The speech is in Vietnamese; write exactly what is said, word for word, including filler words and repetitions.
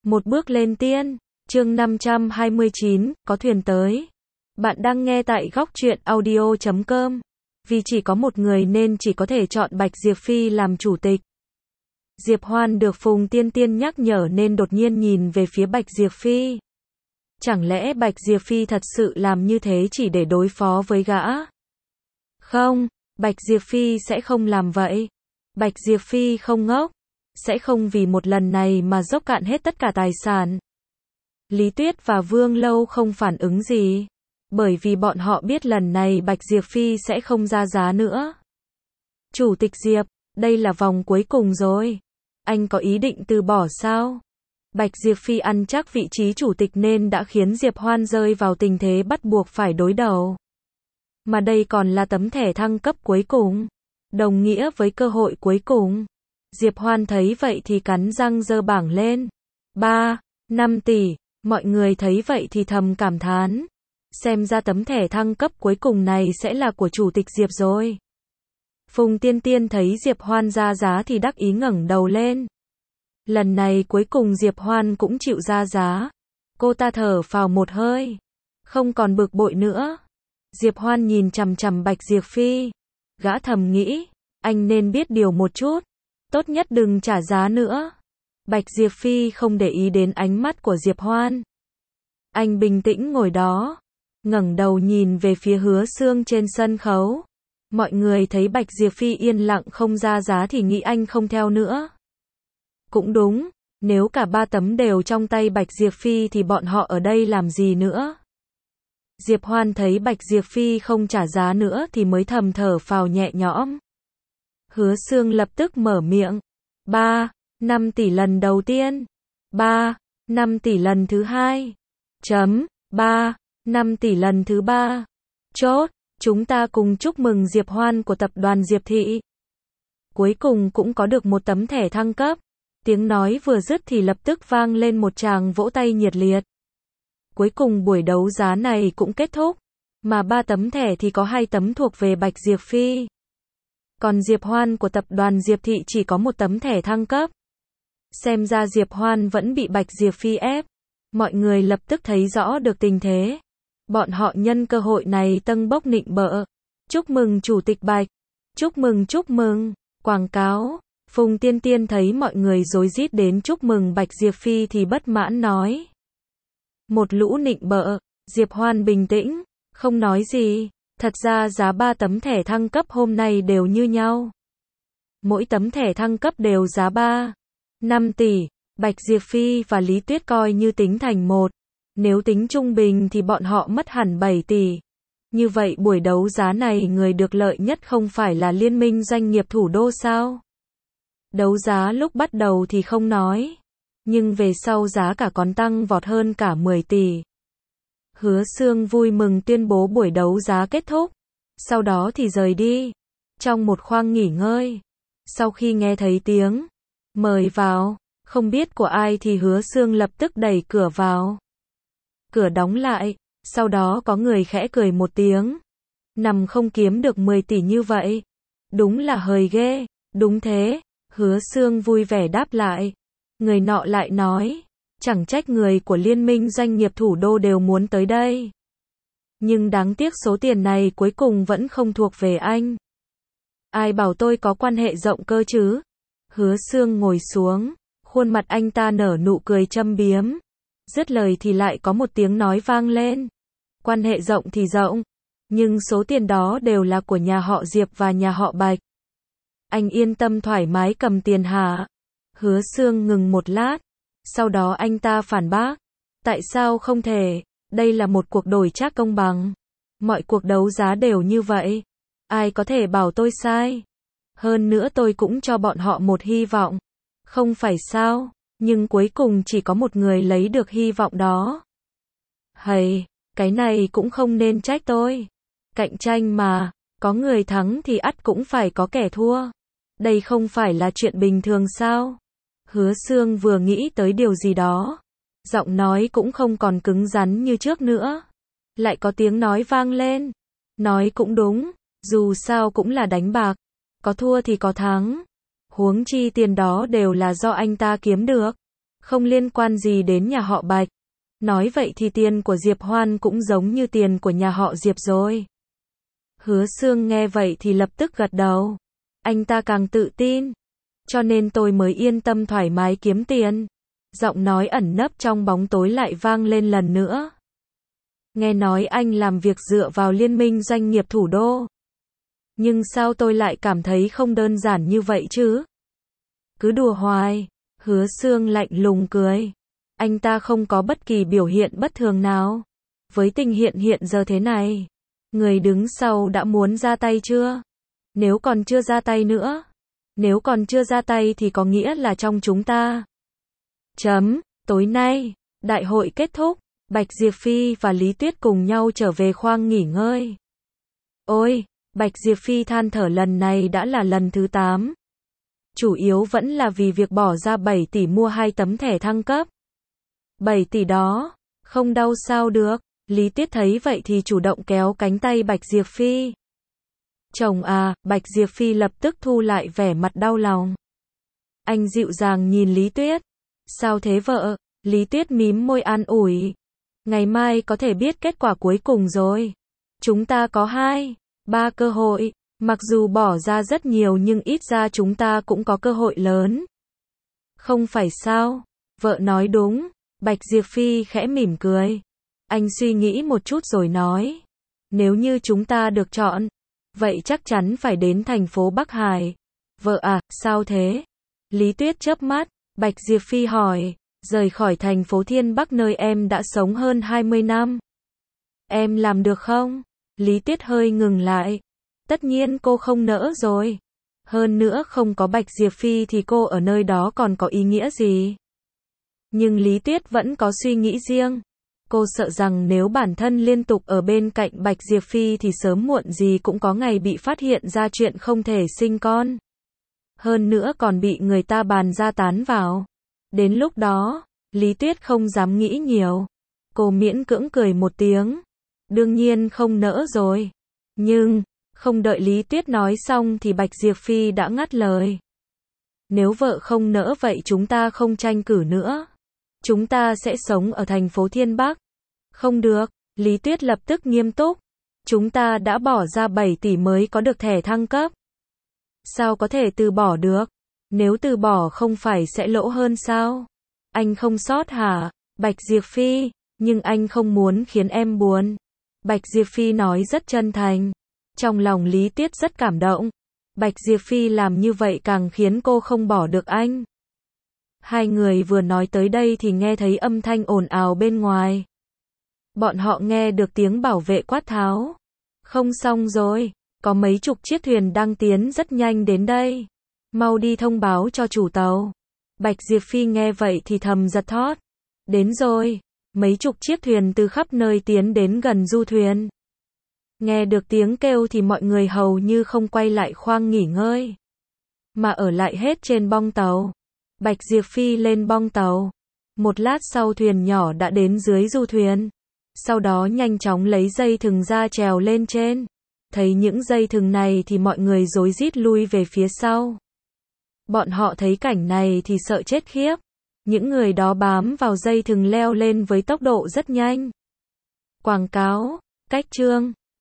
Một bước lên tiên, chương năm trăm hai mươi chín, có thuyền tới. Bạn đang nghe tại góc truyện audio chấm com. Vì chỉ có một người nên chỉ có thể chọn Bạch Diệp Phi làm chủ tịch. Diệp Hoan được Phùng Tiên Tiên nhắc nhở nên đột nhiên nhìn về phía Bạch Diệp Phi. Chẳng lẽ Bạch Diệp Phi thật sự làm như thế chỉ để đối phó với gã? Không, Bạch Diệp Phi sẽ không làm vậy. Bạch Diệp Phi không ngốc, sẽ không vì một lần này mà dốc cạn hết tất cả tài sản. Lý Tuyết và Vương Lâu không phản ứng gì, bởi vì bọn họ biết lần này Bạch Diệp Phi sẽ không ra giá nữa. Chủ tịch Diệp, đây là vòng cuối cùng rồi. Anh có ý định từ bỏ sao? Bạch Diệp Phi ăn chắc vị trí chủ tịch nên đã khiến Diệp Hoan rơi vào tình thế bắt buộc phải đối đầu. Mà đây còn là tấm thẻ thăng cấp cuối cùng, đồng nghĩa với cơ hội cuối cùng. Diệp Hoan thấy vậy thì cắn răng giơ bảng lên. ba, năm tỷ, mọi người thấy vậy thì thầm cảm thán. Xem ra tấm thẻ thăng cấp cuối cùng này sẽ là của chủ tịch Diệp rồi. Phùng Tiên Tiên thấy Diệp Hoan ra giá thì đắc ý ngẩng đầu lên. Lần này cuối cùng Diệp Hoan cũng chịu ra giá. Cô ta thở phào một hơi, không còn bực bội nữa. Diệp Hoan nhìn chằm chằm Bạch Diệp Phi. Gã thầm nghĩ, anh nên biết điều một chút, tốt nhất đừng trả giá nữa. Bạch Diệp Phi không để ý đến ánh mắt của Diệp Hoan. Anh bình tĩnh ngồi đó, ngẩng đầu nhìn về phía Hứa Xương trên sân khấu. Mọi người thấy Bạch Diệp Phi yên lặng không ra giá thì nghĩ anh không theo nữa. Cũng đúng, nếu cả ba tấm đều trong tay Bạch Diệp Phi thì bọn họ ở đây làm gì nữa? Diệp Hoan thấy Bạch Diệp Phi không trả giá nữa thì mới thầm thở phào nhẹ nhõm. Hứa Xương lập tức mở miệng. ba, năm tỷ lần đầu tiên. ba, năm tỷ lần thứ hai. Chấm, ba, năm tỷ lần thứ ba. Chốt, chúng ta cùng chúc mừng Diệp Hoan của tập đoàn Diệp Thị. Cuối cùng cũng có được một tấm thẻ thăng cấp. Tiếng nói vừa dứt thì lập tức vang lên một tràng vỗ tay nhiệt liệt. Cuối cùng buổi đấu giá này cũng kết thúc, mà ba tấm thẻ thì có hai tấm thuộc về Bạch Diệp Phi. Còn Diệp Hoan của tập đoàn Diệp Thị chỉ có một tấm thẻ thăng cấp. Xem ra Diệp Hoan vẫn bị Bạch Diệp Phi ép. Mọi người lập tức thấy rõ được tình thế. Bọn họ nhân cơ hội này tâng bốc nịnh bợ. Chúc mừng Chủ tịch Bạch. Chúc mừng chúc mừng. Quảng cáo. Phùng Tiên Tiên thấy mọi người rối rít đến chúc mừng Bạch Diệp Phi thì bất mãn nói. Một lũ nịnh bợ. Diệp Hoan bình tĩnh, không nói gì. Thật ra giá ba tấm thẻ thăng cấp hôm nay đều như nhau. Mỗi tấm thẻ thăng cấp đều giá ba, năm tỷ. Bạch Diệp Phi và Lý Tuyết coi như tính thành một. Nếu tính trung bình thì bọn họ mất hẳn bảy tỷ. Như vậy buổi đấu giá này người được lợi nhất không phải là Liên minh doanh nghiệp thủ đô sao? Đấu giá lúc bắt đầu thì không nói, nhưng về sau giá cả còn tăng vọt hơn cả mười tỷ. Hứa Xương vui mừng tuyên bố buổi đấu giá kết thúc, sau đó thì rời đi. Trong một khoang nghỉ ngơi, sau khi nghe thấy tiếng mời vào, không biết của ai thì Hứa Xương lập tức đẩy cửa vào. Cửa đóng lại, sau đó có người khẽ cười một tiếng. Nằm không kiếm được mười tỷ như vậy, đúng là hời ghê. Đúng thế, Hứa Xương vui vẻ đáp lại. Người nọ lại nói, chẳng trách người của Liên minh doanh nghiệp thủ đô đều muốn tới đây. Nhưng đáng tiếc số tiền này cuối cùng vẫn không thuộc về anh. Ai bảo tôi có quan hệ rộng cơ chứ? Hứa Xương ngồi xuống, khuôn mặt anh ta nở nụ cười châm biếm. Dứt lời thì lại có một tiếng nói vang lên. Quan hệ rộng thì rộng, nhưng số tiền đó đều là của nhà họ Diệp và nhà họ Bạch. Anh yên tâm thoải mái cầm tiền hả? Hứa Xương ngừng một lát, sau đó anh ta phản bác. Tại sao không thể? Đây là một cuộc đổi trác công bằng. Mọi cuộc đấu giá đều như vậy. Ai có thể bảo tôi sai? Hơn nữa tôi cũng cho bọn họ một hy vọng. Không phải sao? Nhưng cuối cùng chỉ có một người lấy được hy vọng đó. Hầy, cái này cũng không nên trách tôi. Cạnh tranh mà, có người thắng thì ắt cũng phải có kẻ thua. Đây không phải là chuyện bình thường sao? Hứa Xương vừa nghĩ tới điều gì đó, giọng nói cũng không còn cứng rắn như trước nữa. Lại có tiếng nói vang lên. Nói cũng đúng, dù sao cũng là đánh bạc. Có thua thì có thắng. Huống chi tiền đó đều là do anh ta kiếm được. không liên quan gì đến nhà họ Bạch. Nói vậy thì tiền của Diệp Hoan cũng giống như tiền của nhà họ Diệp rồi. Hứa Xương nghe vậy thì lập tức gật đầu. Anh ta càng tự tin. Cho nên tôi mới yên tâm thoải mái kiếm tiền. Giọng nói ẩn nấp trong bóng tối lại vang lên lần nữa. Nghe nói anh làm việc dựa vào Liên minh Doanh nghiệp Thủ đô. Nhưng sao tôi lại cảm thấy không đơn giản như vậy chứ? Cứ đùa hoài. Hứa Xương lạnh lùng cười. Anh ta không có bất kỳ biểu hiện bất thường nào. Với tình hiện hiện giờ thế này, người đứng sau đã muốn ra tay chưa? Nếu còn chưa ra tay nữa, nếu còn chưa ra tay thì có nghĩa là trong chúng ta. Chấm, tối nay, đại hội kết thúc, Bạch Diệp Phi và Lý Tuyết cùng nhau trở về khoang nghỉ ngơi. Ôi, Bạch Diệp Phi than thở lần này đã là lần thứ tám. Chủ yếu vẫn là vì việc bỏ ra bảy tỷ mua hai tấm thẻ thăng cấp. bảy tỷ đó, không đau sao được. Lý Tuyết thấy vậy thì chủ động kéo cánh tay Bạch Diệp Phi. Chồng à, Bạch Diệp Phi lập tức thu lại vẻ mặt đau lòng. Anh dịu dàng nhìn Lý Tuyết. Sao thế vợ? Lý Tuyết mím môi an ủi. Ngày mai có thể biết kết quả cuối cùng rồi. Chúng ta có hai, ba cơ hội. Mặc dù bỏ ra rất nhiều nhưng ít ra chúng ta cũng có cơ hội lớn. Không phải sao? Vợ nói đúng. Bạch Diệp Phi khẽ mỉm cười. Anh suy nghĩ một chút rồi nói. Nếu như chúng ta được chọn, vậy chắc chắn phải đến thành phố Bắc Hải. Vợ à, sao thế? Lý Tuyết chớp mắt. Bạch Diệp Phi hỏi. Rời khỏi thành phố Thiên Bắc nơi em đã sống hơn hai mươi năm. Em làm được không? Lý Tuyết hơi ngừng lại. Tất nhiên cô không nỡ rồi. Hơn nữa không có Bạch Diệp Phi thì cô ở nơi đó còn có ý nghĩa gì? Nhưng Lý Tuyết vẫn có suy nghĩ riêng. Cô sợ rằng nếu bản thân liên tục ở bên cạnh Bạch Diệp Phi thì sớm muộn gì cũng có ngày bị phát hiện ra chuyện không thể sinh con. Hơn nữa còn bị người ta bàn ra tán vào. Đến lúc đó, Lý Tuyết không dám nghĩ nhiều. Cô miễn cưỡng cười một tiếng. Đương nhiên không nỡ rồi. Nhưng, không đợi Lý Tuyết nói xong thì Bạch Diệp Phi đã ngắt lời. Nếu vợ không nỡ vậy chúng ta không tranh cử nữa. Chúng ta sẽ sống ở thành phố Thiên Bắc. Không được, Lý Tuyết lập tức nghiêm túc. Chúng ta đã bỏ ra bảy tỷ mới có được thẻ thăng cấp. Sao có thể từ bỏ được? Nếu từ bỏ không phải sẽ lỗ hơn sao? Anh không sót hả? Bạch Diệp Phi, nhưng anh không muốn khiến em buồn. Bạch Diệp Phi nói rất chân thành. Trong lòng Lý Tuyết rất cảm động. Bạch Diệp Phi làm như vậy càng khiến cô không bỏ được anh. Hai người vừa nói tới đây thì nghe thấy âm thanh ồn ào bên ngoài. Bọn họ nghe được tiếng bảo vệ quát tháo. Không xong rồi, có mấy chục chiếc thuyền đang tiến rất nhanh đến đây. Mau đi thông báo cho chủ tàu. Bạch Diệp Phi nghe vậy thì thầm giật thót. Đến rồi, mấy chục chiếc thuyền từ khắp nơi tiến đến gần du thuyền. Nghe được tiếng kêu thì mọi người hầu như không quay lại khoang nghỉ ngơi, mà ở lại hết trên bong tàu. Bạch Diệp Phi lên bong tàu. Một lát sau thuyền nhỏ đã đến dưới du thuyền. Sau đó nhanh chóng lấy dây thừng ra trèo lên trên. Thấy những dây thừng này thì mọi người rối rít lui về phía sau. Bọn họ thấy cảnh này thì sợ chết khiếp. Những người đó bám vào dây thừng leo lên với tốc độ rất nhanh. Quảng cáo, cách chương